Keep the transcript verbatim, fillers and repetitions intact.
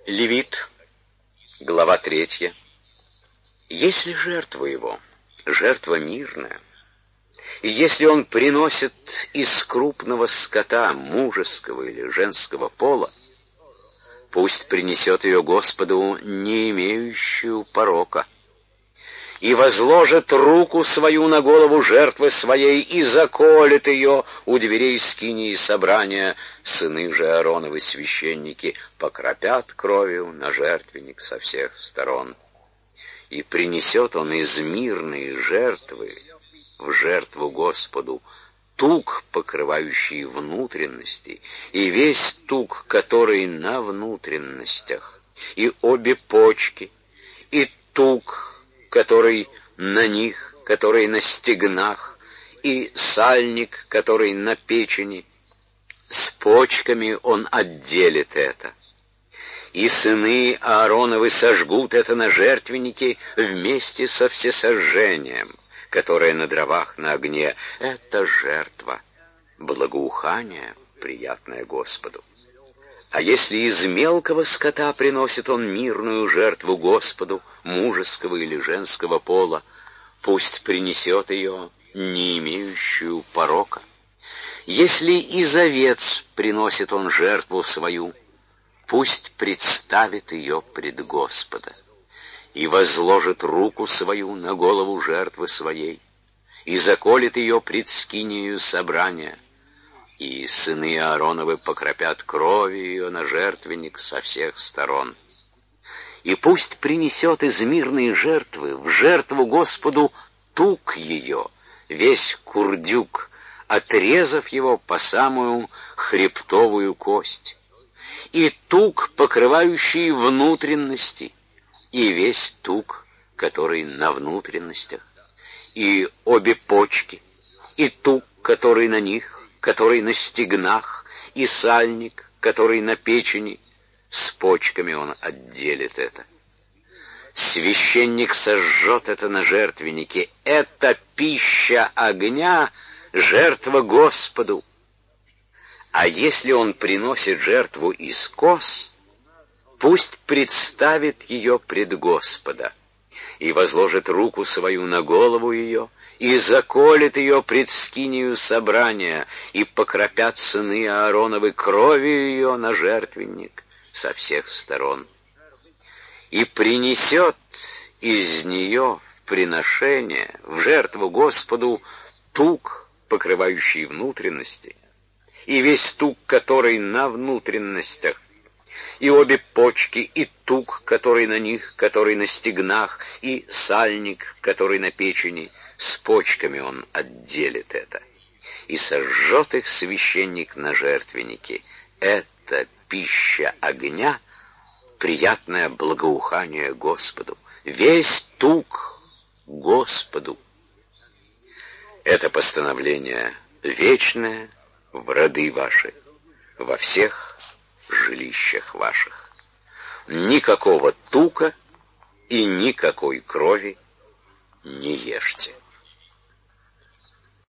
Левит, глава третья. Если жертва его, жертва мирная, и если он приносит из крупного скота, мужеского или женского пола, пусть принесет ее Господу, не имеющую порока, и возложит руку свою на голову жертвы своей, и заколет ее у дверей скинии собрания. Сыны же Аароновы священники покропят кровью на жертвенник со всех сторон. И принесет он из мирной жертвы в жертву Господу тук, покрывающий внутренности, и весь тук, который на внутренностях, и обе почки, и тук, который на них, который на стегнах, и сальник, который на печени. С почками он отделит это. И сыны Аароновы сожгут это на жертвеннике вместе со всесожжением, которое на дровах на огне. Это жертва, благоухание, приятное Господу. А если из мелкого скота приносит он мирную жертву Господу, мужеского или женского пола, пусть принесет ее, не имеющую порока. Если из овец приносит он жертву свою, пусть представит ее пред Господа и возложит руку свою на голову жертвы своей и заколет ее пред скинию собрания. И сыны Аароновы покропят кровью ее на жертвенник со всех сторон. И пусть принесет из мирной жертвы в жертву Господу тук ее, весь курдюк, отрезав его по самую хребтовую кость, и тук, покрывающий внутренности, и весь тук, который на внутренностях, и обе почки, и тук, который на них, который на стегнах, и сальник, который на печени. С почками он отделит это. Священник сожжет это на жертвеннике. Это пища огня, жертва Господу. А если он приносит жертву из коз, пусть представит ее пред Господа и возложит руку свою на голову ее, и заколет ее пред скинию собрания, и покропят сыны Аароновы кровью ее на жертвенник со всех сторон. И принесет из нее в приношение, в жертву Господу, тук, покрывающий внутренности, и весь тук, который на внутренностях, и обе почки, и тук, который на них, который на стегнах, и сальник, который на печени. С почками он отделит это. И сожжет их священник на жертвеннике. Это пища огня, приятное благоухание Господу. Весь тук Господу. Это постановление вечное в роды ваши, во всех жилищах ваших. Никакого тука и никакой крови не ешьте.